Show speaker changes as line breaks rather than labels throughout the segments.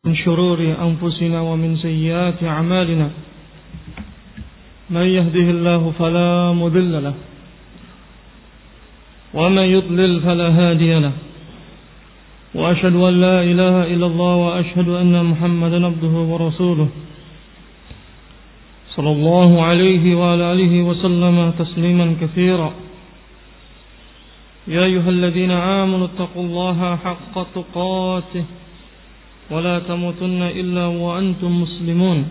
من شرور أنفسنا ومن سيئات أعمالنا من يهده الله فلا مضل له ومن يضلل فلا هادي له وأشهد أن لا إله إلا الله وأشهد أن محمدا عبده ورسوله صلى الله عليه وعلى آله وسلم تسليما كثيرا يا أيها الذين آمنوا اتقوا الله حق تقاته ولا تموتن إلا وأنتم مسلمون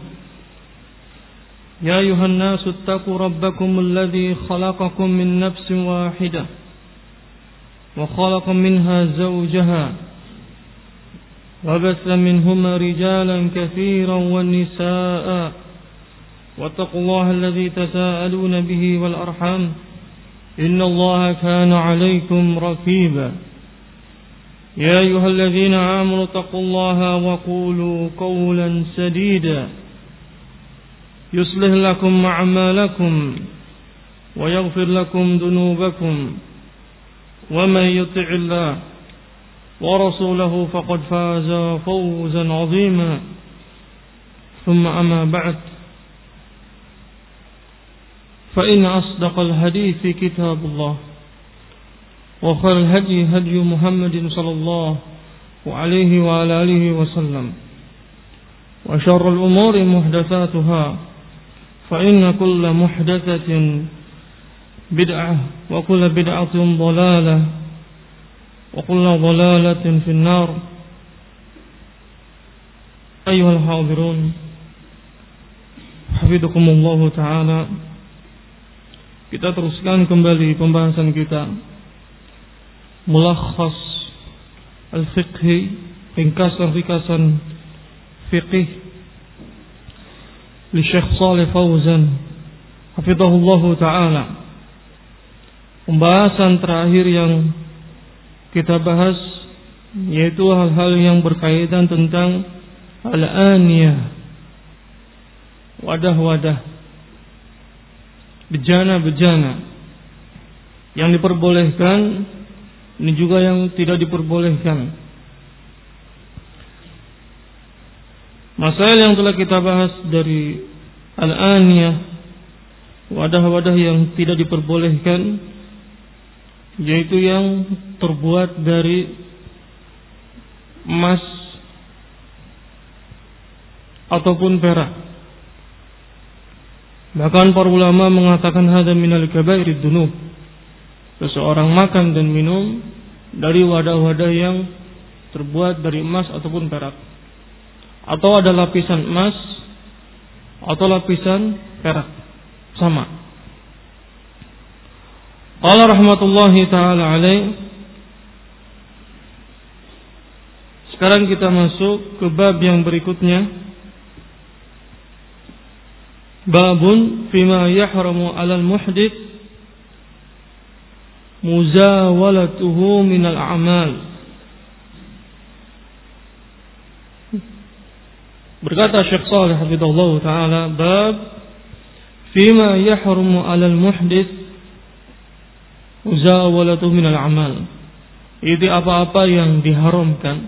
يا أيها الناس اتقوا ربكم الذي خلقكم من نفس واحدة وخلق منها زوجها وبث منهما رجالا كثيرا والنساء واتقوا الله الذي تساءلون به والأرحام إن الله كان عليكم رقيبا يا أيها الذين آمنوا اتقوا الله وقولوا قولا سديدا يصلح لكم أعمالكم ويغفر لكم ذنوبكم ومن يطع الله ورسوله فقد فاز فوزا عظيما ثم أما بعد فإن أصدق الحديث كتاب الله وخير الهدي هدي محمد صلى الله عليه وعلى آله وسلم وشر الأمور محدثاتها فإن كل محدثة بدعة وكل بدعة ضلالة وكل ضلالة في النار. أيها الحاضرون حفظكم الله تعالى. Kita teruskan kembali pembahasan kita Mulakhas al-fiqhi, ringkasan fiqih li Syekh Shalih Fauzan hafizahullahu ta'ala. Pembahasan terakhir yang kita bahas yaitu hal-hal yang berkaitan tentang al-aniyah, wadah-wadah, bejana-bejana yang diperbolehkan, ini juga yang tidak diperbolehkan. Masalah yang telah kita bahas dari al-aniyah, wadah-wadah yang tidak diperbolehkan, yaitu yang terbuat dari emas ataupun perak. Bahkan para ulama mengatakan hadza minal kabairid dzunub. Seseorang makan dan minum dari wadah-wadah yang terbuat dari emas ataupun perak, atau ada lapisan emas atau lapisan perak, sama. Qala rahmatullahi ta'ala alaih. Sekarang kita masuk ke bab yang berikutnya. Babun fima yahramu 'alal muhdits muzawalatuhu minal a'mal. Berkata Syekh Shalih hafizahullah ta'ala, bab fima yahrumu 'alal muhdits muzawalatuhu minal a'mal. Itu apa-apa yang diharamkan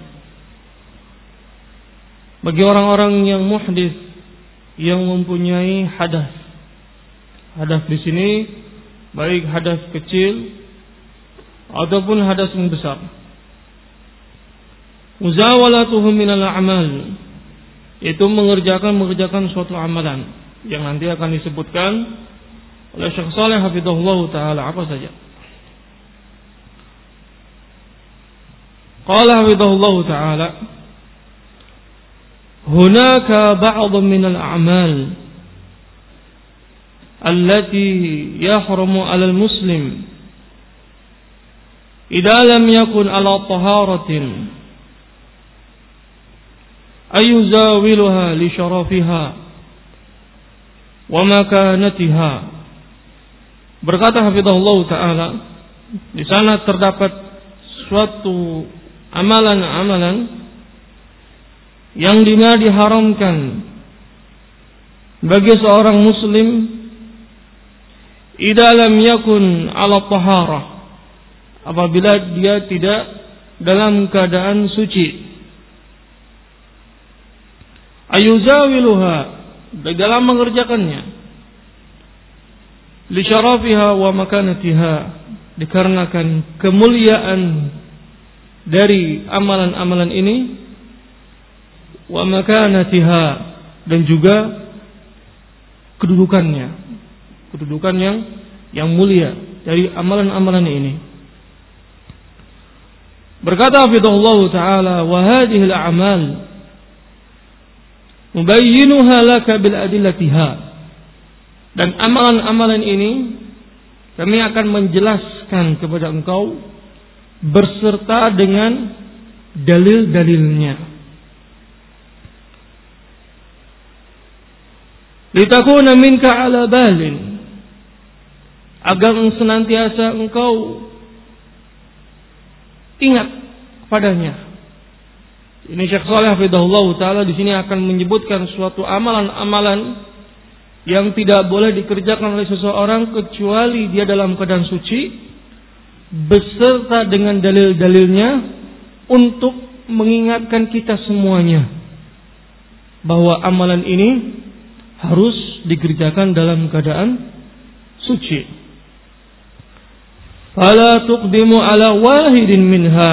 bagi orang-orang yang muhdits, yang mempunyai hadas. Hadas di sini baik hadas kecil ataupun hadas yang besar. Muzawalatuhu minal a'mal, itu mengerjakan suatu amalan yang nanti akan disebutkan oleh Syekh Shalih hafizahullah ta'ala apa saja. Qala hafizahullah ta'ala, hunaka ba'd minal a'mal allati yahrumu 'alal muslim idza lam yakun 'ala taharatin ayuzawiluha li syarafiha wa makanatiha. Berkata hafizahullah ta'ala, di sana terdapat suatu amalan-amalan yang dimana diharamkan bagi seorang muslim idza lam yakun 'ala taharah, apabila dia tidak dalam keadaan suci. ayuzawiluha, dalam mengerjakannya, li syarafiha wa makanatiha, dikarenakan kemuliaan dari amalan-amalan ini, wa makanatiha, dan juga kedudukan yang mulia dari amalan-amalan ini. Berkata hafizahullah taala, wa hadhihi al-a'mal mubayyinuha laka bil adillatiha, dan amalan-amalan ini kami akan menjelaskan kepada engkau berserta dengan dalil-dalilnya. Litakuna minka ala balin, agar senantiasa engkau ingat padanya. Ini Syekh Shalih hafizahullah taala di sini akan menyebutkan suatu amalan-amalan yang tidak boleh dikerjakan oleh seseorang kecuali dia dalam keadaan suci, beserta dengan dalil-dalilnya, untuk mengingatkan kita semuanya bahwa amalan ini harus dikerjakan dalam keadaan suci. Fala tuqdimu ala wahidin minha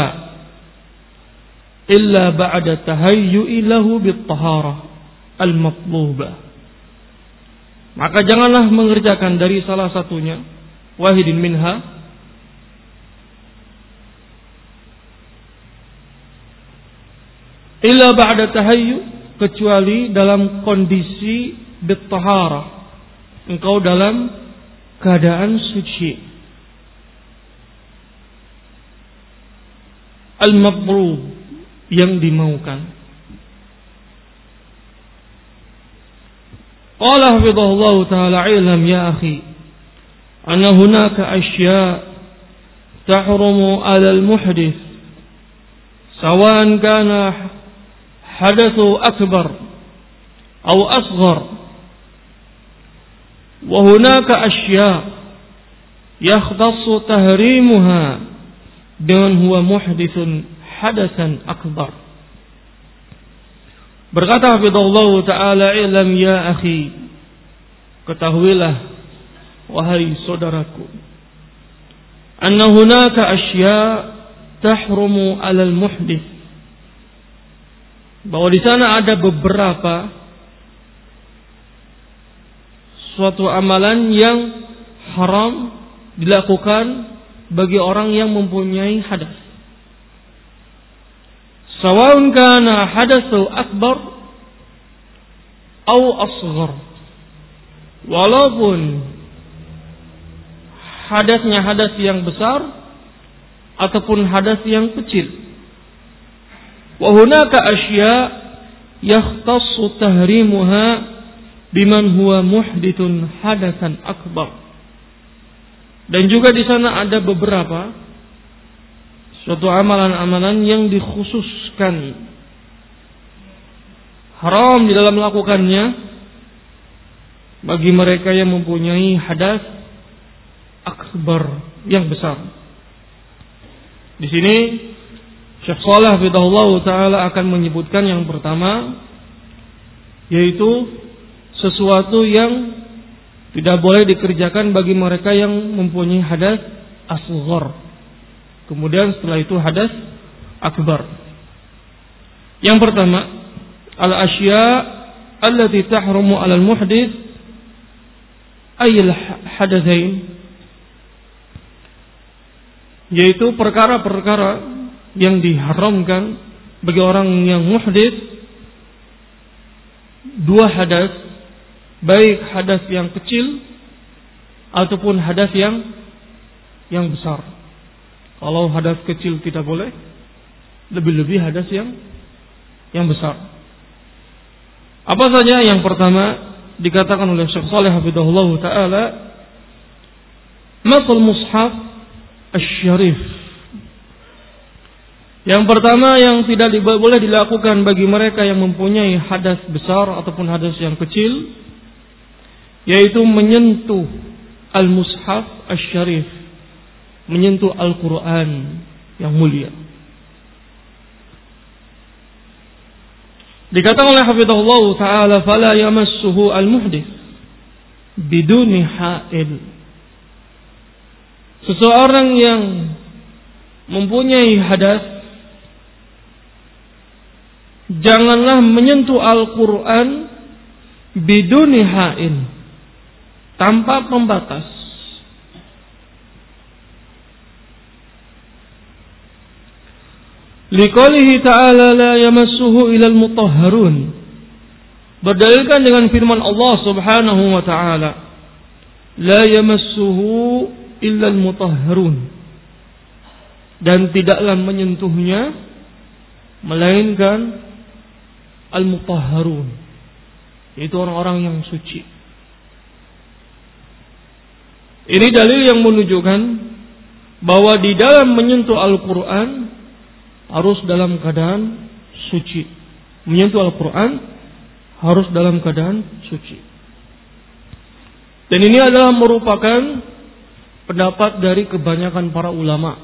illa ba'da tahayyu'i lahu bit-taharah al-matlubah. Maka janganlah mengerjakan dari salah satunya, wahidin minha, illa ba'da tahayyu, kecuali dalam kondisi bit-taharah, engkau dalam keadaan suci, al-matlub, yang dimaukan. Qala hafizahullah ta'ala, ilam ya akhi anna hunaka asya' tahrumu 'ala al-muhdits sawa'an kana hadathu akbar aw asghar, wa hunaka asya' yakhtassu tahrimuha biman huwa muhditsun hadatsan akbar. Berkata hafizahullah ta'ala, ilam ya akhi, ketahuilah wahai saudaraku, anna hunaka asya' tahrumu 'alal muhdits, bahwa di sana ada beberapa suatu amalan yang haram dilakukan bagi orang yang mempunyai hadas. Sawa'un kana hadatsu akbar atau asghar, walaupun hadasnya hadas yang besar ataupun hadas yang kecil. Wa hunaka asya' yakhtassu tahrimuha biman huwa muhditsun hadatsan akbar. Dan juga di sana ada beberapa suatu amalan-amalan yang dikhususkan haram di dalam melakukannya bagi mereka yang mempunyai hadas akbar, yang besar. Di sini Syekh Shalih hafizahullah taala akan menyebutkan yang pertama, yaitu sesuatu yang tidak boleh dikerjakan bagi mereka yang mempunyai hadas asghar. Kemudian setelah itu hadas akbar. Yang pertama, al-asya' allati tahrumu 'alal muhdits ayil hadatsain, yaitu perkara-perkara yang diharamkan bagi orang yang muhdits, dua hadas, baik hadas yang kecil ataupun hadas yang besar. Kalau hadas kecil tidak boleh, lebih-lebih hadas yang besar. Apa saja? Yang pertama dikatakan oleh Syekh Shalih hafizahullah taala, masal mushaf asy-syarif. Yang pertama yang tidak boleh dilakukan bagi mereka yang mempunyai hadas besar ataupun hadas yang kecil, yaitu menyentuh al-mushaf asy-syarif, menyentuh Al-Quran yang mulia. Dikatakan oleh hafizahullah taala fala yamassuhu al-muhdits biduni ha'il. Seseorang yang mempunyai hadas janganlah menyentuh Al-Qur'an biduni ha'il, tanpa pembatas. Liqaulihi ta'ala la yamassuhu ilal mutahharun. Berdalilkan dengan firman Allah Subhanahu wa ta'ala, la yamassuhu illal mutahharun, dan tidaklah menyentuhnya melainkan al-mutahharun, yaitu orang-orang yang suci. Ini dalil yang menunjukkan bahwa di dalam menyentuh Al-Quran harus dalam keadaan suci. Menyentuh Al-Quran harus dalam keadaan suci. Dan ini adalah merupakan pendapat dari kebanyakan para ulama,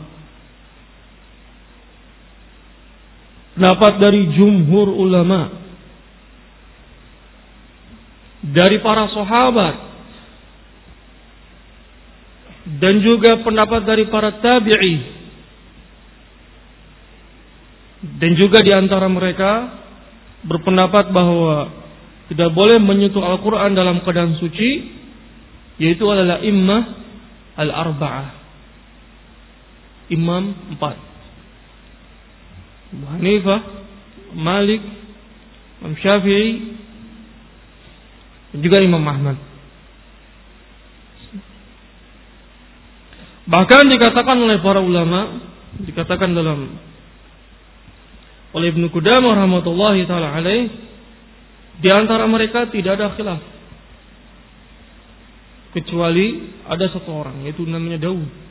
pendapat dari jumhur ulama, dari para sahabat, dan juga pendapat dari para tabi'i. Dan juga di antara mereka berpendapat bahwa tidak boleh menyentuh Al-Quran dalam keadaan suci, yaitu adalah immah al-arba'ah, imam 4, Abu Hanifah, Malik, Imam Syafi'i, dan juga Imam Ahmad. Bahkan dikatakan oleh para ulama, dikatakan oleh Ibnu Qudamah rahmatullahi taala alaih, di antara mereka tidak ada khilaf kecuali ada satu orang, yaitu namanya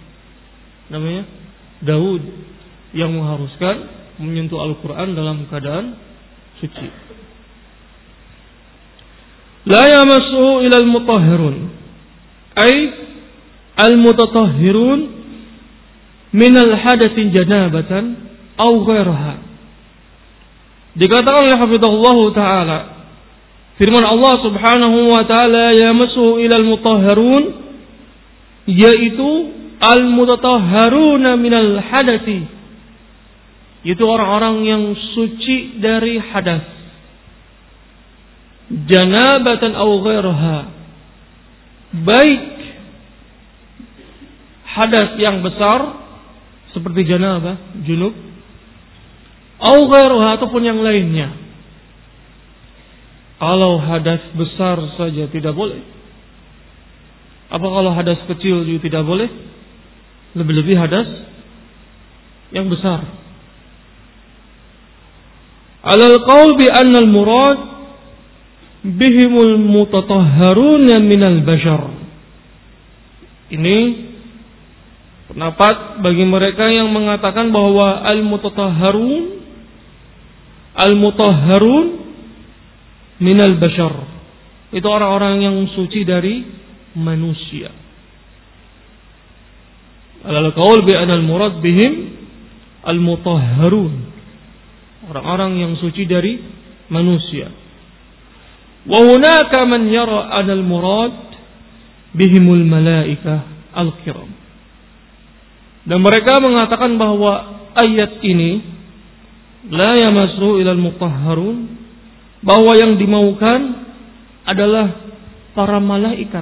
Daud yang mengharuskan menyentuh Al-Quran dalam keadaan suci. La yamassuhu ilal mutahhirun, ay al-mutatahhirun minal hadatsin janabatan aw ghairaha. Dikatakan oleh hafizahullah taala, firman Allah Subhanahu wa taala yamassuhu ilal mutahharun, yaitu al-mutatahharuna minal hadati, yaitu orang-orang yang suci dari hadas, janabatan aw ghairaha, baik hadas yang besar seperti janabah, junub, au ghairuha, ataupun yang lainnya. Kalau hadas besar saja tidak boleh, apa kalau hadas kecil juga tidak boleh? Lebih-lebih hadas yang besar. Alal qaul bi anna al murad bihimul mutatahharuna minal bashar. Ini pendapat bagi mereka yang mengatakan bahwa al-mutahharun minal bashar, itu orang-orang yang suci dari manusia. Alal qaul bi anal murad bihim al-mutahharun, orang-orang yang suci dari manusia. Wa hunaka man yara anal murad bihimul malaikah al-kiram. Dan mereka mengatakan bahwa ayat ini la yamassu ilal mutahharun, bahwa yang dimaukan adalah para malaikat.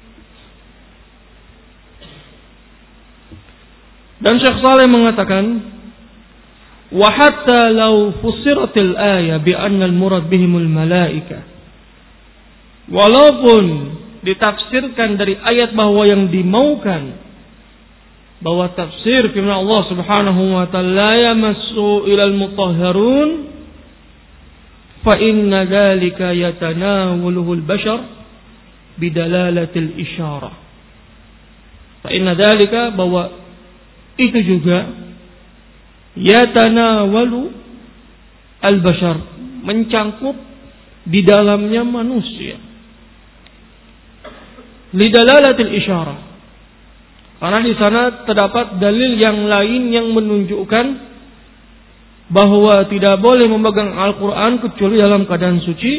Dan Syekh Saleh mengatakan, wa hatta law fusiratil ayah bi anna al murad bihimul malaika, walaupun ditafsirkan dari ayat bahwa yang dimaukan, bahwa tafsir firman Allah Subhanahu wa taala yamassu ilal mutahharun, fa inna dzalika yatanawuluhu al-bashar bidalalatil isyarah. Fa inna dzalika, bahwa itu juga yatanawalu al-bashar, mencangkup di dalamnya manusia. Lidalalatil isyarah, karena di sana terdapat dalil yang lain yang menunjukkan bahwa tidak boleh memegang Al-Quran kecuali dalam keadaan suci.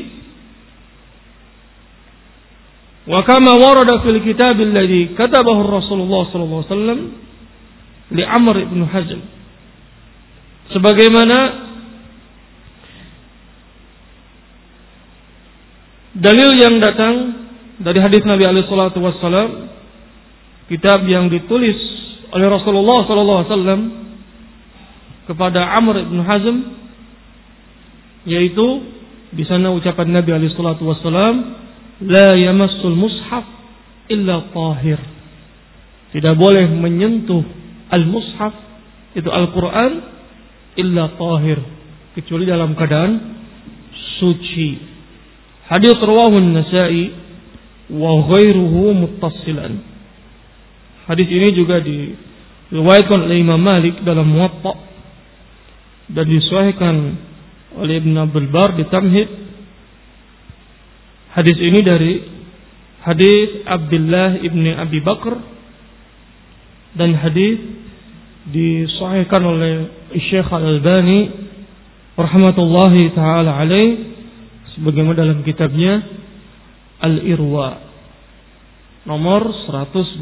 Wa kama warada fil kitab alladhi katabahu Rasulullah sallallahu alaihi wasallam li Amr ibn Hazm, sebagaimana dalil yang datang dari hadis Nabi alaihi salatu wasallam, kitab yang ditulis oleh Rasulullah sallallahu alaihi wasallam kepada Amr ibn Hazm, yaitu di sana ucapan Nabi alaihi salatu wasallam, la yamassul mushaf illa tahir. Tidak boleh menyentuh al-mushaf, itu Al-Quran, illa tahir, kecuali dalam keadaan suci. Hadis rawahu An-Nasa'i wa ghairuhu muttasilan. Hadis ini juga diriwayatkan oleh Imam Malik dalam Muwatta dan disahihkan oleh Ibn Abdul Bar di Tamhid. Hadis ini dari hadis Abdullah ibn Abi Bakr, dan hadis disahihkan oleh Syekh Al-Albani rahmatullahi taala alaih sebagaimana dalam kitabnya Al-Irwa nomor 122.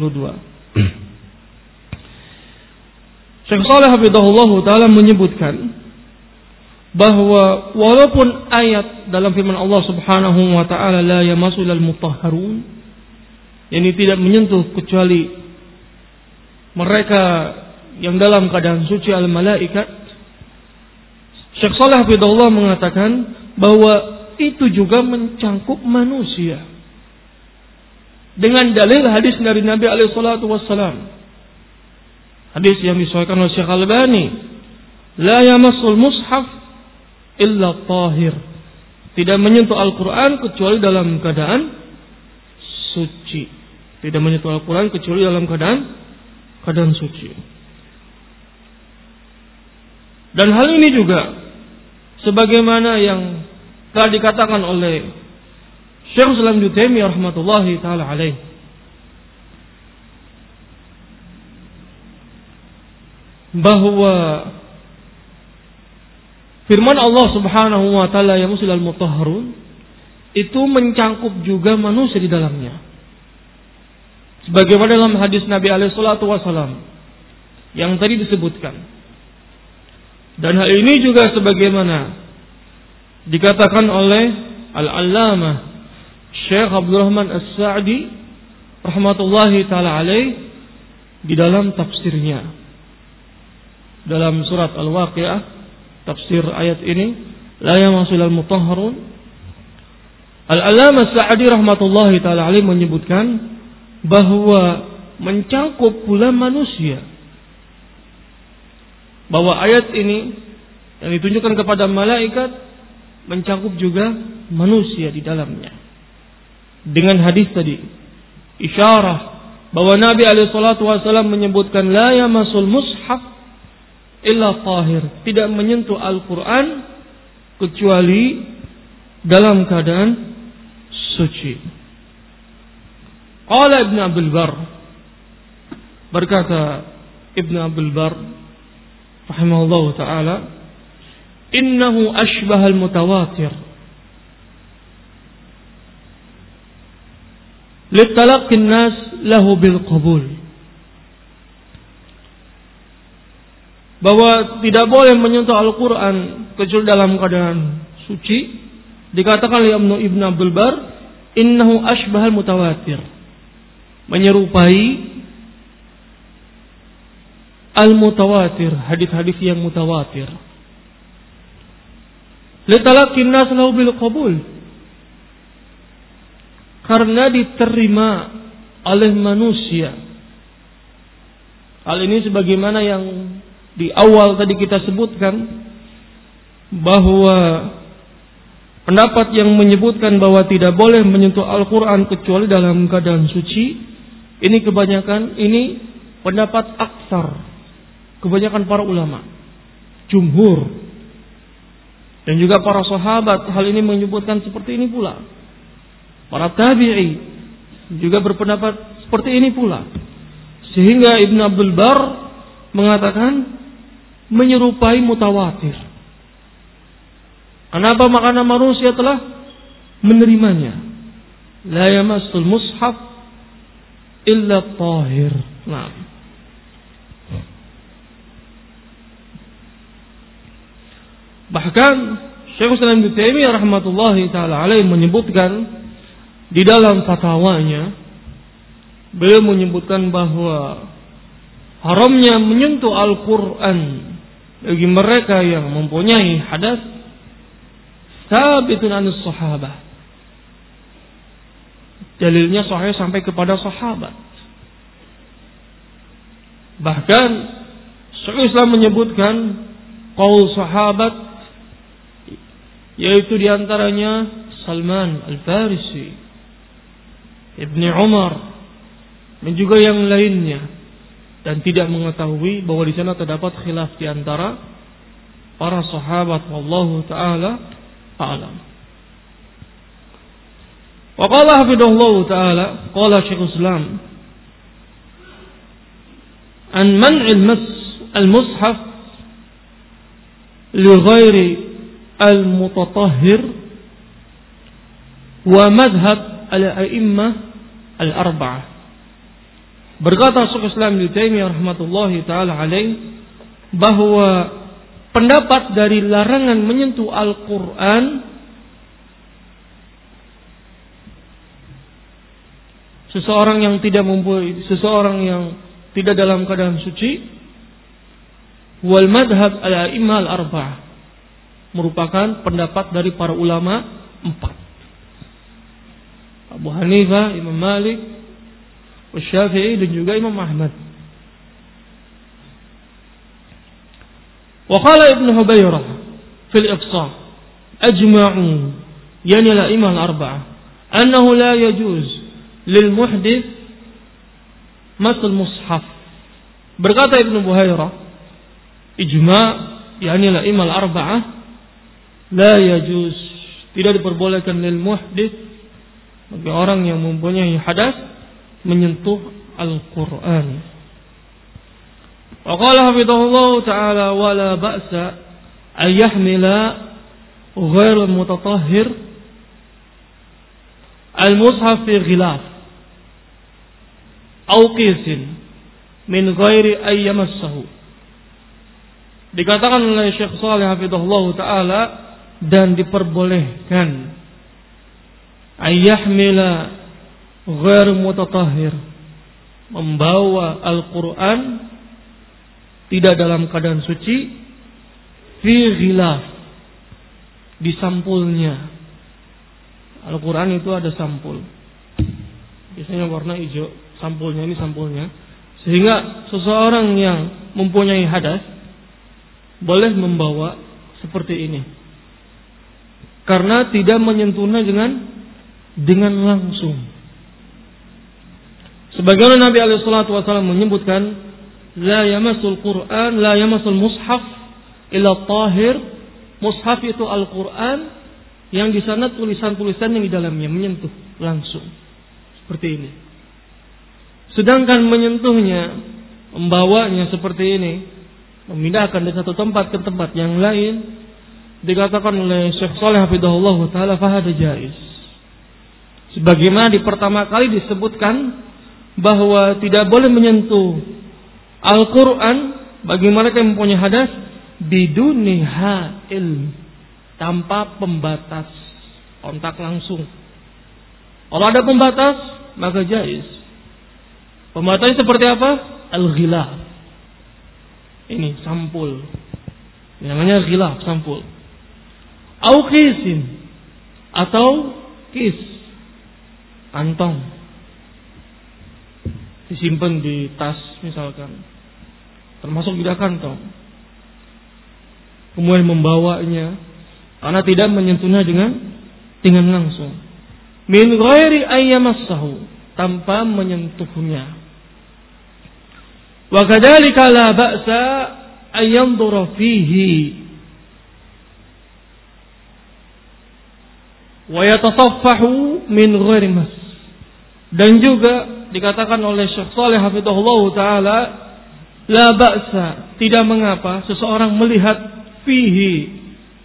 Syekh Shalih hafizahullah taala menyebutkan bahwa walaupun ayat dalam firman Allah Subhanahu wa taala la yamassul al-mutahharun, ini tidak menyentuh kecuali mereka yang dalam keadaan suci al-malaikat, Syekh Shalih hafizahullah mengatakan bahwa itu juga mencangkup manusia dengan dalil hadis dari Nabi alaihi salatu wassalam. Hadis yang disahihkan oleh Syekh Al-Albani, la yamassul mushaf illa tahir, tidak menyentuh Al-Quran kecuali dalam keadaan suci. Tidak menyentuh Al-Quran kecuali dalam keadaan suci. Dan hal ini juga sebagaimana yang telah dikatakan oleh Syekh Islam Ibnu Taimiyah rahmatullahi taala alaih, bahwa firman Allah Subhanahu wa taala ya musil al-mutahharun itu mencangkup juga manusia di dalamnya. Sebagaimana dalam hadis Nabi alaihi salatu wasallam yang tadi disebutkan. Dan hal ini juga sebagaimana dikatakan oleh Al-Allamah Syekh Abdul Rahman As-Sa'di rahmatullahi taala alaih di dalam tafsirnya dalam surat Al-Waqiah, tafsir ayat ini, la yamassul al-mutahharun. Al-Allamah As-Sa'di rahmatullahi taala alaih menyebutkan bahwa mencangkup pula manusia, bahwa ayat ini yang ditunjukkan kepada malaikat mencangkup juga manusia di dalamnya. Dengan hadis tadi, isyarah bahwa Nabi alaihi salatu wasallam menyebutkan la yamassul mushaf illa tahir, tidak menyentuh Al-Quran kecuali dalam keadaan suci. Qala Ibn Abdul Bar, berkata Ibn Abdul Bar rahimahullah ta'ala, innahu ashbahal mutawatir litalaqqin nas lahu bil qabul, bahwa tidak boleh menyentuh Al-Quran kecuali dalam keadaan suci. Dikatakan oleh Ibn Abdul Bar, innahu ashbahal mutawatir, menyerupai al-mutawatir, hadis-hadis yang mutawatir. Litalaqqin nas lahu bil qabul, karena diterima oleh manusia. Hal ini sebagaimana yang di awal tadi kita sebutkan, bahwa pendapat yang menyebutkan bahwa tidak boleh menyentuh Al-Quran kecuali dalam keadaan suci, ini kebanyakan, ini pendapat aksar, kebanyakan para ulama, jumhur, dan juga para sahabat hal ini menyebutkan seperti ini pula. Para tabi'i juga berpendapat seperti ini pula. Sehingga Ibn Abdul Bar mengatakan menyerupai mutawatir. Kenapa? Maka manusia telah menerimanya. La yamassul mushaf illa tahir. Nah. Bahkan Syekhul Islam Ibnu Taimiyah rahmatullahi taala alaihi menyebutkan di dalam fatwanya, beliau menyebutkan bahwa haramnya menyentuh Al-Quran bagi mereka yang mempunyai hadas sabitun anus sahabah. Dalilnya sahih sampai kepada sahabat. Bahkan Syekhul Islam menyebutkan qaul sahabat, yaitu diantaranya Salman Al-Farisi, Ibni Umar, dan juga yang lainnya, dan tidak mengetahui bahwa di sana terdapat khilaf di antara para sahabat. Wallahu taala a'lam. Wa qala hafidhahullah taala, qala Syekhul Islam an man'il al-mushaf li ghairi al-mutatahhir wa madhhab al-a'immah al-arba'ah. Berkata Syekhul Islam Ibnu Taimiyah rahmatullahi taala alaih bahwa pendapat dari larangan menyentuh Al-Qur'an, seseorang yang tidak dalam keadaan suci, wal madhab al-a'immah al-arba'ah, merupakan pendapat dari para ulama 4. Abu Hanifah, Imam Malik, Syafi'i, dan juga Imam Ahmad. Wa qala Ibnu Hubairah fil Iqsa' ajma'u, yani al-a'immah al-arba'ah, annahu la yajuz lil muhdits masal mushaf. Berkata Ibnu Hubairah, ijma', yani al-a'immah al-arba'ah, la yajuz, tidak diperbolehkan lil muhdits, bagi orang yang mempunyai hadas, menyentuh Al-Quran. Wa qala hafidhahullah ta'ala wala ba'sa an yahmila ghair mutatahhir al-mushaf fi ghilaf aw qisin min ghairi ay yamassahu. Dikatakan oleh Syekh Shalih hafidhahullah ta'ala, dan diperbolehkan ayyahmila ghair mutatahhir, membawa Al-Quran tidak dalam keadaan suci, fi ghilaf, di sampulnya. Al-Quran itu ada sampul, biasanya warna hijau, sampulnya ini sampulnya, sehingga seseorang yang mempunyai hadas boleh membawa seperti ini, karena tidak menyentuhnya dengan langsung. Sebagaimana Nabi alaihi salatu wasallam menyebutkan, la yamassul Qur'an, la yamassul mushaf illa tahir. Mushaf itu Al-Quran yang di sana tulisan-tulisan yang di dalamnya menyentuh langsung seperti ini. Sedangkan menyentuhnya, membawanya seperti ini, memindahkan dari satu tempat ke tempat yang lain, dikatakan oleh Syekh Shalih hafidhahullah taala fahada jaiz. Sebagaimana di pertama kali disebutkan bahwa tidak boleh menyentuh Al-Quran bagi mereka yang mempunyai hadas biduni ha'il, tanpa pembatas, kontak langsung. Kalau ada pembatas maka jaiz. Pembatasnya seperti apa? Al-ghilaf. Ini sampul, ini namanya ghilaf, sampul. Au qisin, atau kis, kantong, disimpan di tas misalkan, termasuk tidak kantong, kemudian membawanya karena tidak menyentuhnya dengan langsung, min ghairi ayyamassahu, tanpa menyentuhnya. Wa kadzalika la ba'sa ayyandura fihi wa yatasaffahu min ghairi mas. Dan juga dikatakan oleh Syekh Shalih hafidhahullah taala La ba'sa, tidak mengapa seseorang melihat fihi,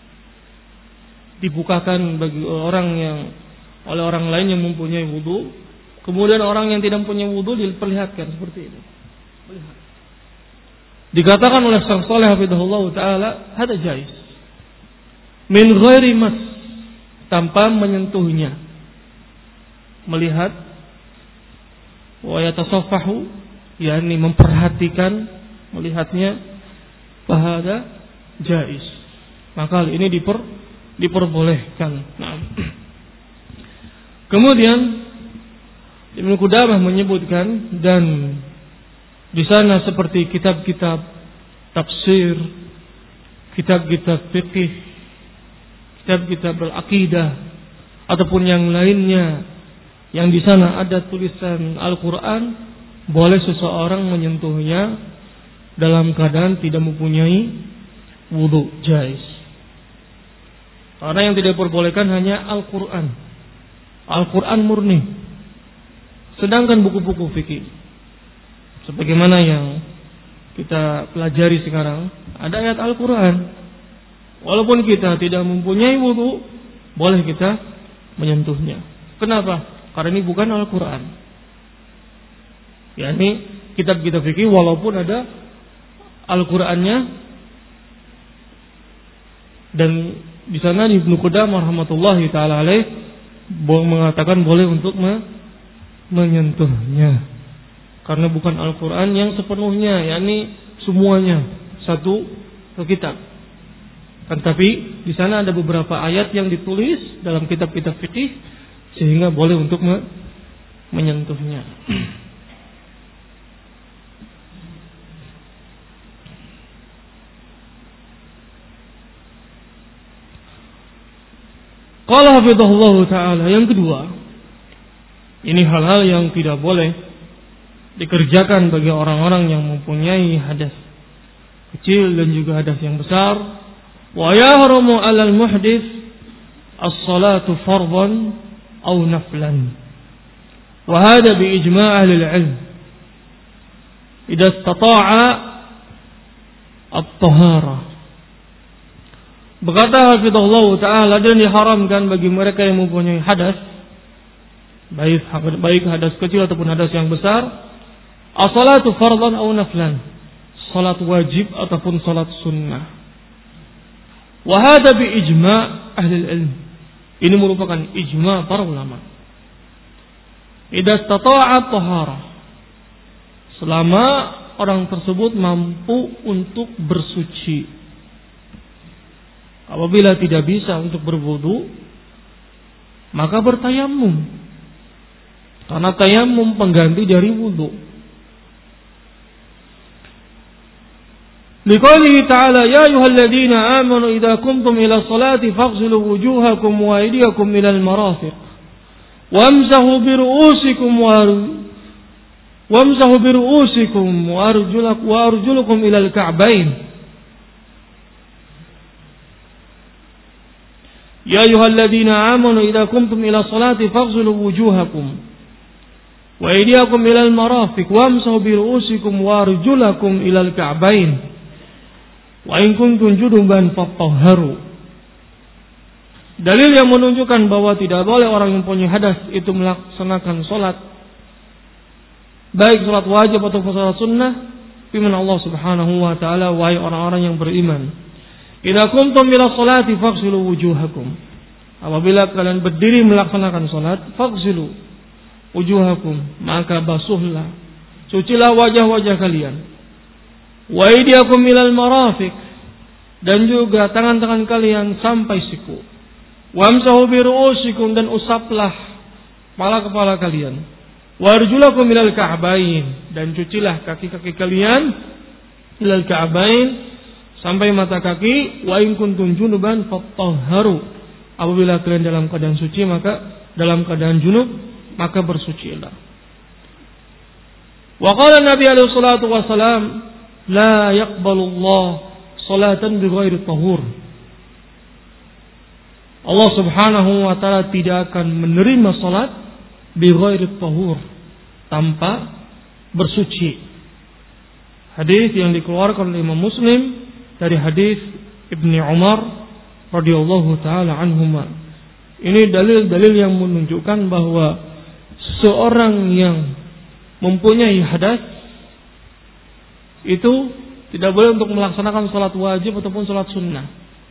dibukakan bagi orang yang oleh orang lain yang mempunyai wudu, kemudian orang yang tidak mempunyai wudu diperlihatkan seperti ini. Melihat. Dikatakan oleh Syekh Shalih hafizahullah taala, hada jaiz. Min ghairi mas, tanpa menyentuhnya. Melihat wa yatasaffahu, yakni memperhatikan melihatnya, fahada jaiz. Maka hal ini diperbolehkan. Nah. Kemudian Ibnu Qudamah menyebutkan, dan di sana seperti kitab-kitab tafsir, kitab-kitab fikih, kitab-kitab al-aqidah ataupun yang lainnya, yang di sana ada tulisan Al-Quran, boleh seseorang menyentuhnya dalam keadaan tidak mempunyai wudu, jaiz. Karena yang tidak diperbolehkan hanya Al-Quran, Al-Quran murni. Sedangkan buku-buku fikih, sebagaimana yang kita pelajari sekarang, ada ayat Al-Quran, walaupun kita tidak mempunyai wudu, boleh kita menyentuhnya. Kenapa? Karena ini bukan Al-Quran. Ya, ini kitab-kitab fikih walaupun ada Al-Qurannya. Dan di sana Ibnu Qudamah rahmatullahi taala alaih mengatakan boleh untuk menyentuhnya. Karena bukan Al-Quran yang sepenuhnya, yakni semuanya satu kitab. Tetapi di sana ada beberapa ayat yang ditulis dalam kitab-kitab fikih sehingga boleh untuk menyentuhnya. Qala hafizahullah ta'ala, yang kedua, ini hal-hal yang tidak boleh dikerjakan bagi orang-orang yang mempunyai hadas kecil dan juga hadas yang besar. Wa yahrumu 'alal muhdits as-salatu fardhan aw naflan. Wa hada bi ijma' ahli al-'ilm. Idza istata'a at-taharah. Berkata hafizahullah ta'ala, dan diharamkan bagi mereka yang mempunyai hadas, baik hadas kecil ataupun hadas yang besar, as-salatu fardhan aw naflan, salat wajib ataupun salat sunnah. Wa hada bi ijma' ahli al-ilm. Ini merupakan ijma' para ulama. Idza istata'a at-taharah, selama orang tersebut mampu untuk bersuci. Apabila tidak bisa untuk berwudu, maka bertayamum. Karena tayamum pengganti dari wudu. Liqaulihi ta'ala, ya ayyuhalladzina amanu idza qumtum ila sholati faghsilu wujuhakum wa aydiyakum ila al-marafiq wamsahu bi ru'usikum wa arjulakum ila al-ka'bayn. Ya ayyuhalladzina amanu idza qumtum ila sholati faghsilu wujuhakum wa aydiyakum ila al-marafiq wamsahu bi ru'usikum wa arjulakum ila al-ka'bayn. Wa in kuntum junuban fatahharu. Dalil yang menunjukkan bahwa tidak boleh orang yang punya hadas itu melaksanakan salat, baik salat wajib ataupun salat sunnah, firman Allah Subhanahu wa taala, wahai orang-orang yang beriman, idza qumtum ila sholati faghsilu wujuhakum. Apabila kalian berdiri melaksanakan salat, faghsilu wujuhakum, maka basuhlah, cucilah wajah-wajah kalian. Wa aydiyakum ilal marafiq, dan juga tangan-tangan kalian sampai siku. Wamsahu bi ru'usikum, dan usaplah kepala kalian. Wa arjulakum ilal ka'bayn, dan cucilah kaki-kaki kalian ilal ka'bayn, sampai mata kaki. Wa in kuntum junuban fatahharu, apabila kalian dalam keadaan suci, maka dalam keadaan junub, maka bersucilah. Wa qala Nabi alaihi salatu wasalam, la yaqbalullah salatan bighairi tahur. Allah Subhanahu wa taala tidak akan menerima salat bighairi tahur, tanpa bersuci. Hadis yang dikeluarkan oleh Imam Muslim dari hadis Ibnu Umar radhiyallahu taala anhuma. Ini dalil-dalil yang menunjukkan bahwa seorang yang mempunyai hadas itu tidak boleh untuk melaksanakan salat wajib ataupun salat sunnah.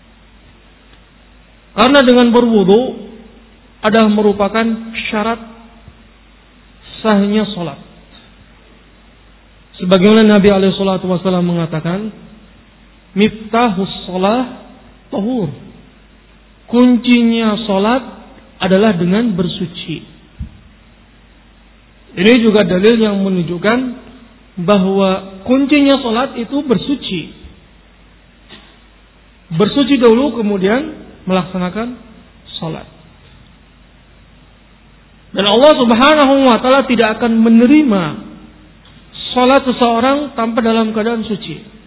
Karena dengan berwudu adalah merupakan syarat sahnya salat. Sebagaimana Nabi alaihi salatu wasallam mengatakan, miftahus shalah tahur. Kuncinya salat adalah dengan bersuci. Ini juga dalil yang menunjukkan bahwa kuncinya salat itu bersuci. Bersuci dulu kemudian melaksanakan salat. Dan Allah Subhanahu wa taala tidak akan menerima salat seseorang tanpa dalam keadaan suci.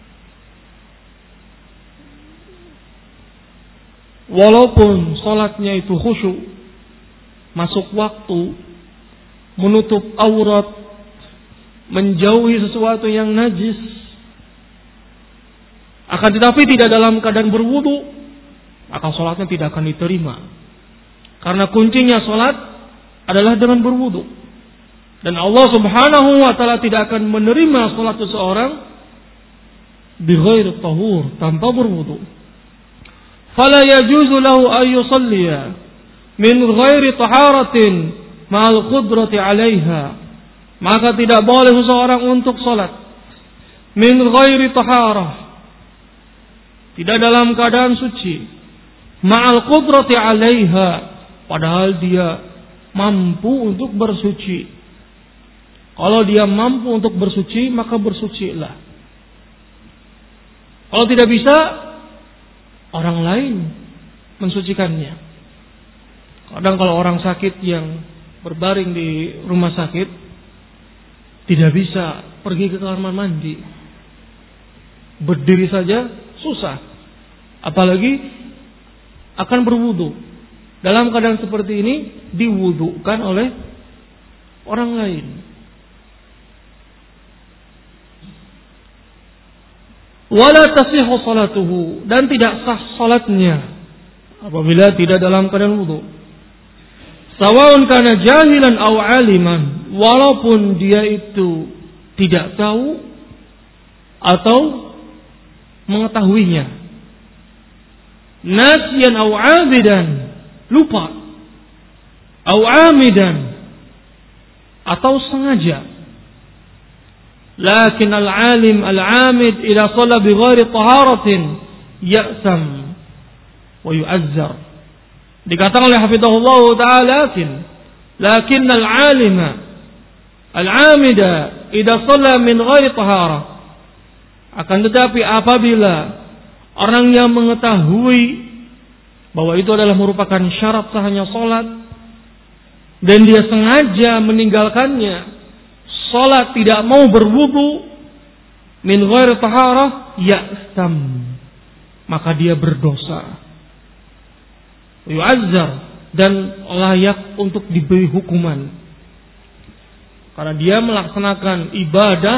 Walaupun salatnya itu khusyuk, masuk waktu, menutup aurat, menjauhi sesuatu yang najis, akan tetapi tidak dalam keadaan berwudu, maka salatnya tidak akan diterima. Karena kuncinya salat adalah dengan berwudu. Dan Allah Subhanahu wa taala tidak akan menerima salat seseorang bighairi tahur, tanpa berwudu. Fala yajuzu lahu an yusalliya min ghairi taharatin ma'al qudrati 'alaiha. Maka tidak boleh seseorang untuk salat min ghairi taharah, tidak dalam keadaan suci, ma'al qudrati 'alaiha, padahal dia mampu untuk bersuci. Kalau dia mampu untuk bersuci, maka bersucilah. Kalau tidak bisa, orang lain mensucikannya. Kadang kalau orang sakit yang berbaring di rumah sakit tidak bisa pergi ke kamar mandi, berdiri saja susah, apalagi akan berwudu. Dalam keadaan seperti ini diwudukan oleh orang lain. Wala tasihhu salatuhu, dan tidak sah salatnya apabila tidak dalam keadaan wudu. Sawaun kana jahilan aw aliman, walaupun dia itu tidak tahu atau mengetahuinya. Nasiyan aw abidan, lupa, aw amidan, atau sengaja. Lakin al-alim al-amid ila shalla bi ghairi taharatin ya'sam wa yu'azzar. Dikatakan oleh hafizahullah ta'ala, lakin al-alima al-amida idza shalla min ghairi taharah. Akan tetapi apabila orang yang mengetahui bahwa itu adalah merupakan syarat sahnya salat dan dia sengaja meninggalkannya, salat tidak mau berwudu min ghairi taharah, ya'sam, maka dia berdosa, yu'azzar, dan layak untuk diberi hukuman karena dia melaksanakan ibadah,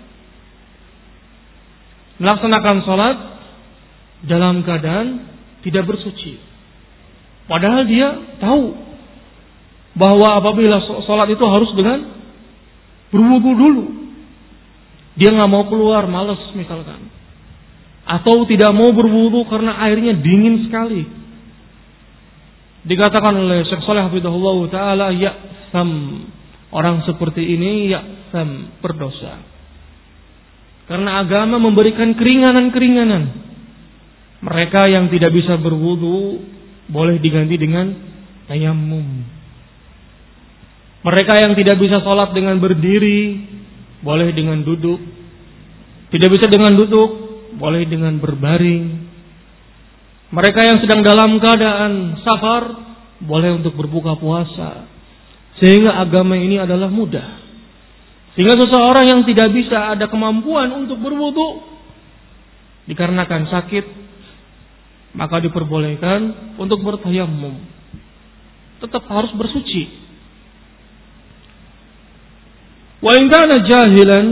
melaksanakan salat dalam keadaan tidak bersuci, padahal dia tahu bahwa apabila salat itu harus dengan berwudu dulu. Dia nggak mau keluar, malas misalkan, atau tidak mau berwudu karena airnya dingin sekali. Dikatakan oleh Syekh Shalih hafizahullah taala, ya'sam, orang seperti ini ya'sam, berdosa. Karena agama memberikan keringanan-keringanan. Mereka yang tidak bisa berwudu boleh diganti dengan tayammum. Mereka yang tidak bisa sholat dengan berdiri, boleh dengan duduk. Tidak bisa dengan duduk, boleh dengan berbaring. Mereka yang sedang dalam keadaan safar, boleh untuk berbuka puasa. Sehingga agama ini adalah mudah. Sehingga seseorang yang tidak bisa ada kemampuan untuk berwudu, dikarenakan sakit, maka diperbolehkan untuk bertayammum. Tetap harus bersuci. Wa in kana jahilan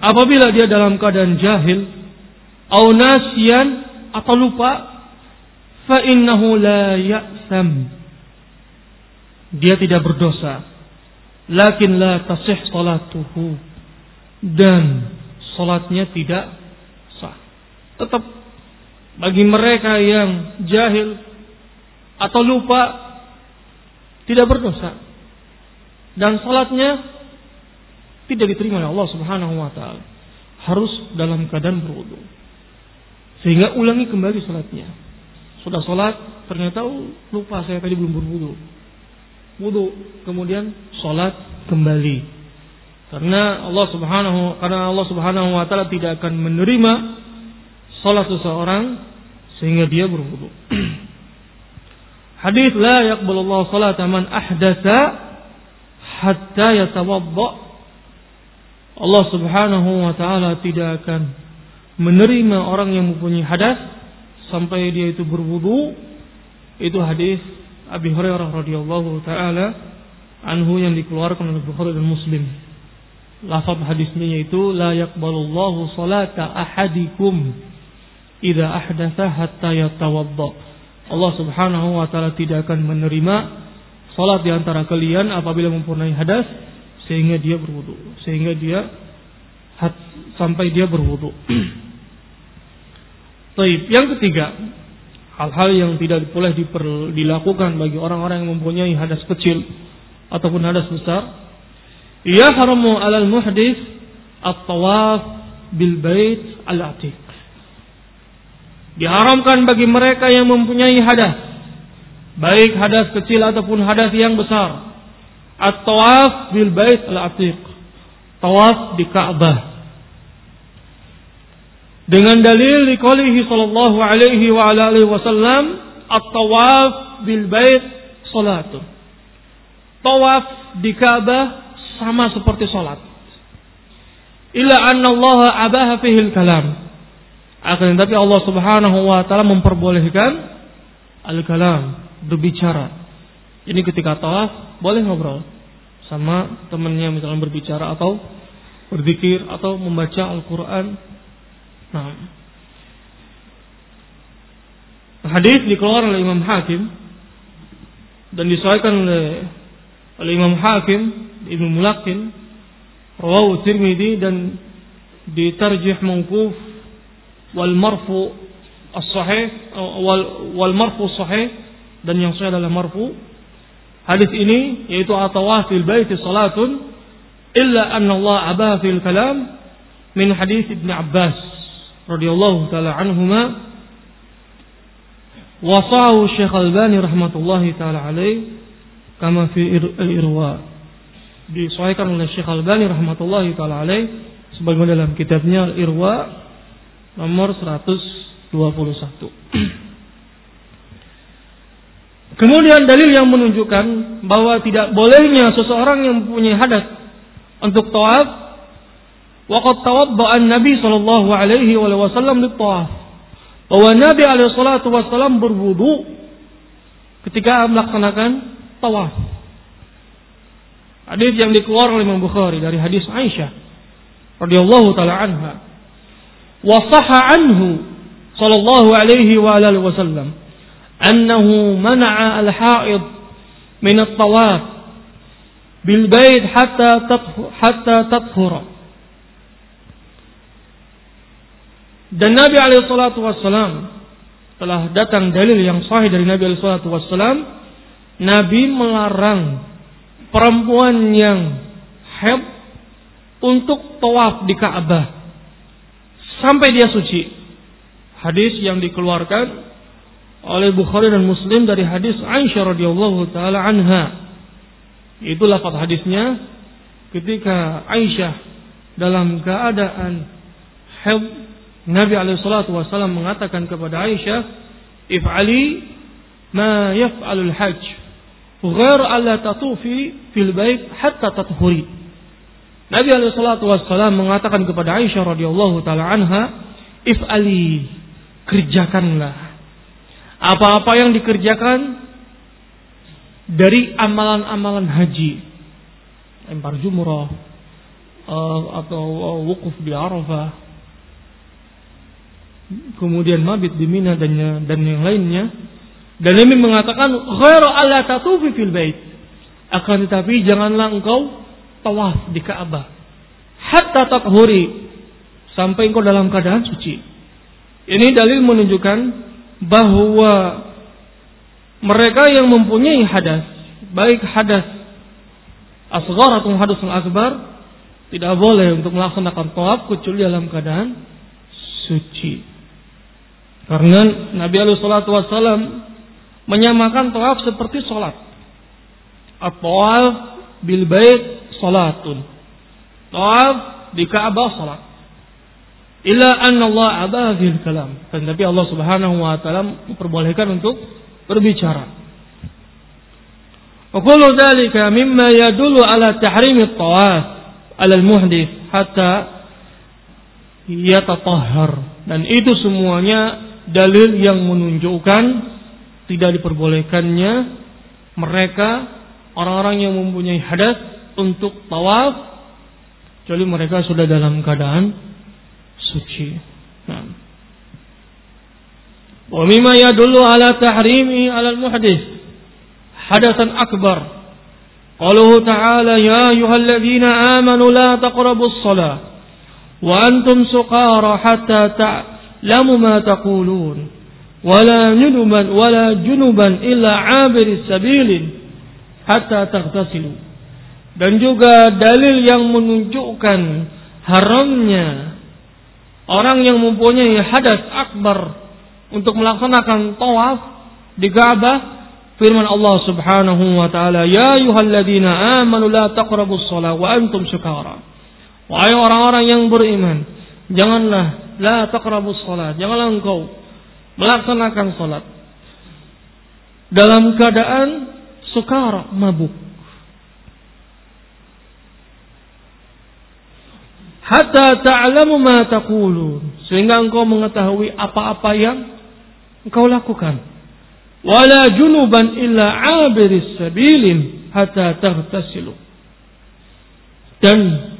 apabila dia dalam keadaan jahil, au nasiyan atau lupa, fa innahu la ya'sam, dia tidak berdosa, lakin la tasih salatuhu, dan salatnya tidak sah. Tetap bagi mereka yang jahil atau lupa tidak berdosa dan salatnya tidak diterima oleh Allah Subhanahu wa taala. Harus dalam keadaan berwudu. Sehingga ulangi kembali salatnya. Sudah salat, ternyata lupa saya tadi belum berwudu. Wudu, kemudian salat kembali. Karena Allah Subhanahu wa taala tidak akan menerima salat seseorang sehingga dia berwudu. Hadis la yaqbalullahu salata man ahdatsa hatta yatawadda. Allah Subhanahu wa taala tidak akan menerima orang yang mempunyai hadas sampai dia itu berwudu. Itu hadis Abi Hurairah radhiyallahu taala anhu yang dikeluarkan oleh Bukhari dan Muslim. Lafaz hadisnya yaitu la yaqbalullahu salata ahadikum idza ahdatsa hatta yatawadda. Allah Subhanahu wa taala tidak akan menerima salat di antara kalian apabila mempunyai hadas sehingga dia berwudu, sampai dia berwudu. Baik, yang ketiga, hal-hal yang tidak boleh dilakukan bagi orang-orang yang mempunyai hadas kecil ataupun hadas besar. Yahramu 'alal muhdits at-tawaf bil bait al-atiq. Diharamkan bagi mereka yang mempunyai hadas, baik hadas kecil ataupun hadas yang besar, at-tawaf bil bait al-atiq, tawaf di Ka'bah. Dengan dalil liqaulihi sallallahu alaihi wa ala alihi wasallam, at-tawaf bil bait salatun. Tawaf di Ka'bah sama seperti salat. Illa anna Allah abaha fihi al-kalam. Akan tetapi Allah Subhanahu wa taala memperbolehkan al-kalam, berbicara. Ini ketika tawaf boleh ngobrol sama temannya, misalnya berbicara atau berzikir atau membaca Al-Qur'an. Nah, hadis dikeluarkan oleh Imam Hakim dan disahihkan oleh Imam Hakim Ibnu Mulaqqin, rawahu Tirmidzi, dan ditarjih mauquf wal marfu as-sahih wal marfu sahih, dan yang sahih adalah marfu. Hadis ini yaitu at-tawaf fil bait salatun illa anna Allah abaha fil kalam, min hadis Ibnu Abbas radhiyallahu taala anhuma, wasahu Syekh Albani rahmatullahi taala alaih kama fi al-Irwa. Disahihkan oleh Syekh Albani rahmatullahi taala alaih sebagaimana dalam kitabnya Al-Irwa nomor 121. Kemudian dalil yang menunjukkan bahwa tidak bolehnya seseorang yang mempunyai hadas untuk tawaf, waqad tawadda'a an-nabi sallallahu alaihi wasallam lit-tawaf. Bahwa Nabi alaihi salatu wasallam berwudu ketika melaksanakan tawaf. Hadis yang dikeluarkan oleh Imam Bukhari dari hadis Aisyah radhiyallahu taala anha. Wa sahha anhu sallallahu alaihi wa alihi wasallam annahu mana'a al-ha'id min at-tawaf bil bait hatta tathura. Dan Nabi alaihi salatu wasallam telah datang dalil yang sahih dari Nabi alaihi salatu wasallam, Nabi melarang perempuan yang haid untuk tawaf di Ka'bah sampai dia suci. Hadis yang dikeluarkan oleh Bukhari dan Muslim dari hadis Aisyah radhiyallahu taala anha. Itu lafaz hadisnya ketika Aisyah dalam keadaan haid, Nabi alaihi salatu wasallam mengatakan kepada Aisyah, "If'ali ma yaf'alul hajj, ghair alla tatufi fil bait hatta tathuri." Nabi alaihi salatu wassalam mengatakan kepada Aisyah radhiyallahu taala anha, "If'ali, kerjakanlah apa-apa yang dikerjakan dari amalan-amalan haji, lempar jumrah, atau wukuf di Arafah, kemudian mabit di Mina dan yang lainnya. Dan Nabi mengatakan ghairu alla tatufi fil bait, akan tetapi janganlah engkau tawaf di Ka'bah hatta tathuri, sampai engkau dalam keadaan suci. Ini dalil menunjukkan bahwa mereka yang mempunyai hadas, baik hadas asghar atau hadas akbar, tidak boleh untuk melaksanakan tawaf kecuali dalam keadaan suci. Karena Nabi SAW menyamakan tawaf seperti sholat. At-tawaf bil bait sholatun. Tawaf di Ka'bah sholat. Illa anna Allah abaha fil kalam. Dan tapi Allah Subhanahu wa taala memperbolehkan untuk berbicara. Wa kullu dzalika mimma yadullu ala tahrimi at-tawaf ala al-muhdits hatta yatatahhar. Dan itu semuanya dalil yang menunjukkan tidak diperbolehkannya mereka orang-orang yang mempunyai hadas untuk tawaf kecuali mereka sudah dalam keadaan suci. Wa mimma yadullu ala tahrimi ala al-muhdits hadatsan akbar. Qauluhu ta'ala ya ayyuhalladzina amanu la taqrabus shalah wa antum suqara hatta ta'lamu ma taqulun wala junuban illa 'abiris sabilin hatta taghtasilu. Dan juga dalil yang menunjukkan haramnya orang yang mempunyai hadas akbar untuk melaksanakan tawaf di Ka'bah, firman Allah Subhanahu wa taala, ya ayyuhalladzina amanu la taqrabus shalah wa antum sukara. Wahai orang-orang yang beriman, janganlah la taqrabus shalah, janganlah engkau melaksanakan salat dalam keadaan sukara, mabuk. Hatta ta'lamu ma taqulun, sehingga engkau mengetahui apa-apa yang engkau lakukan. Wala junuban illa 'abiris sabilin hatta taghtasilu. Dan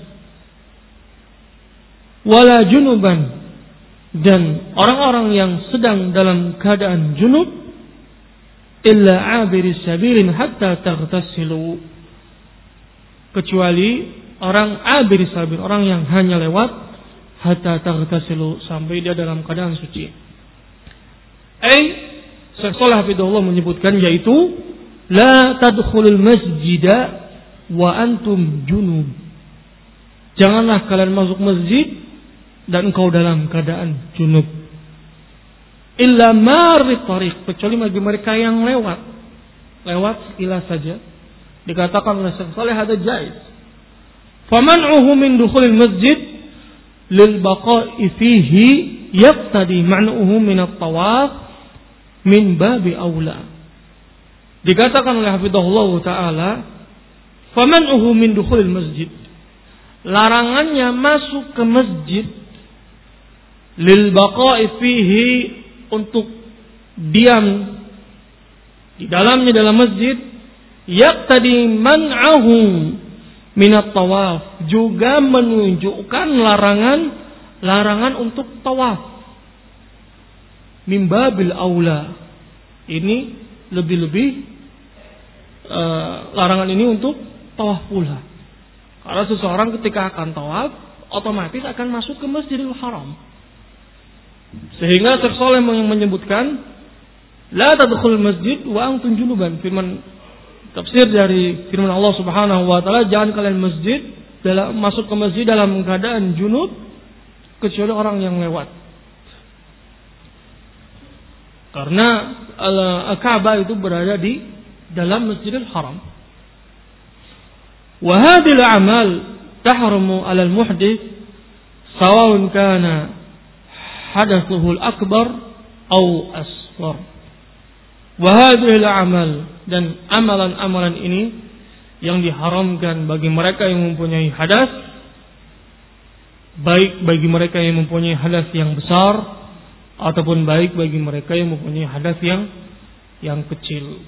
wala junuban, dan orang-orang yang sedang dalam keadaan junub illa 'abiris sabilin hatta taghtasilu, kecuali orang abiris sabil, orang yang hanya lewat, hatta taghtasilu, sampai dia dalam keadaan suci. Syekh Shalih Hafizahullah menyebutkan, yaitu la tadkhulul masjida wa antum junub. Janganlah kalian masuk masjid dan engkau dalam keadaan junub. Illa marid tariq, kecuali bagi mereka yang lewat sekilas saja. Dikatakan oleh Syekh Shalih ada jaiz. Faman'uhu min dukhulil masjid lil baqa'i fihi yaqtadi man'uhu min at-tawaf min babi aula. Dikatakan oleh hafizahullah taala, faman'uhu min dukhulil masjid, larangannya masuk ke masjid, lil baqa'i fihi, untuk diam di dalamnya dalam masjid, yaqtadi man'ahu minat tawaf, juga menunjukkan larangan untuk tawaf. Mimbabil aula, ini lebih-lebih larangan ini untuk tawaf pula. Karena seseorang ketika akan tawaf otomatis akan masuk ke Masjidil Haram. Sehingga Syekh Shalih menyebutkan la tadkhul masjid wa antum junuban. Firman tafsir dari firman Allah Subhanahu wa taala, jangan kalian masuk ke masjid dalam keadaan junub kecuali orang yang lewat. Karena Ka'bah itu berada di dalam Masjidil Haram. Wa hadhil a'mal tahrumu 'ala al-muhdits sawa'un kana hadatsuhu al-akbar aw asghar. Wa hadhil a'mal, dan amalan-amalan ini yang diharamkan bagi mereka yang mempunyai hadas, baik bagi mereka yang mempunyai hadas yang besar ataupun baik bagi mereka yang mempunyai hadas yang kecil.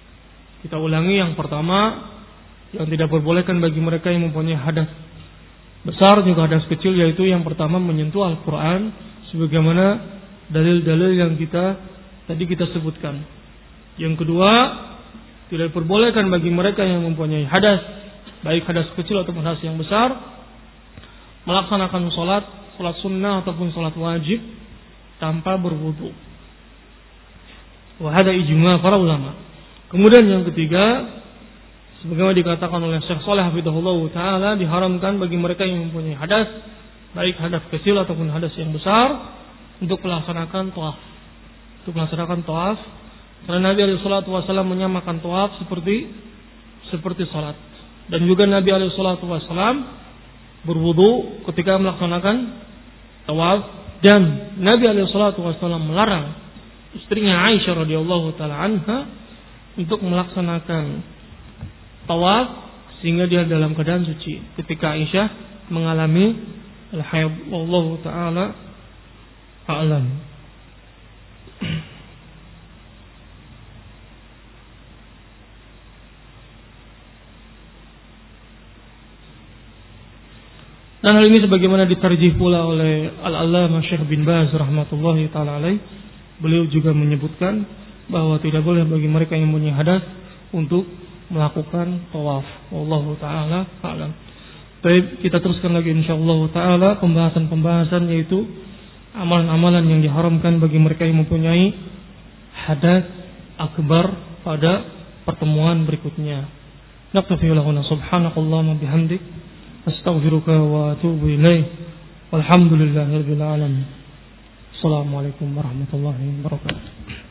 Kita ulangi, yang pertama, yang tidak diperbolehkan bagi mereka yang mempunyai hadas besar juga hadas kecil, yaitu yang pertama menyentuh Al-Quran sebagaimana dalil-dalil yang tadi kita sebutkan. Yang kedua, tidak diperbolehkan bagi mereka yang mempunyai hadas, baik hadas kecil ataupun hadas yang besar, melaksanakan sholat sunnah ataupun sholat wajib tanpa berwudu. Wa hada ijma' para ulama. Kemudian yang ketiga, sebagaimana dikatakan oleh Syekh Shalih hafizahullah taala, diharamkan bagi mereka yang mempunyai hadas, baik hadas kecil ataupun hadas yang besar, untuk melaksanakan tawaf. Karena Nabi alaihi salatu wasallam menyamakan tawaf seperti salat. Dan juga Nabi alaihi salatu wasallam berwudu ketika melaksanakan tawaf, dan Nabi alaihi salatu wasallam melarang istrinya Aisyah radhiyallahu taala anha untuk melaksanakan tawaf sehingga dia dalam keadaan suci ketika Aisyah mengalami al-haid. Wallahu taala a'lam. Dan hal ini sebagaimana ditarjih pula oleh Al-Allamah Syekh bin Baz rahmatullahi taala alaih. Beliau juga menyebutkan bahwa tidak boleh bagi mereka yang mempunyai hadas untuk melakukan tawaf. Wallahu taala a'lam. Baik, kita teruskan lagi insyaallah taala pembahasan yaitu amalan-amalan yang diharamkan bagi mereka yang mempunyai hadas akbar pada pertemuan berikutnya. Naktafi lahuna subhanakallahumma bihamdik astaghfiruka wa atubu ilaik. Walhamdulillahirabbil alamin. Assalamualaikum warahmatullahi wabarakatuh.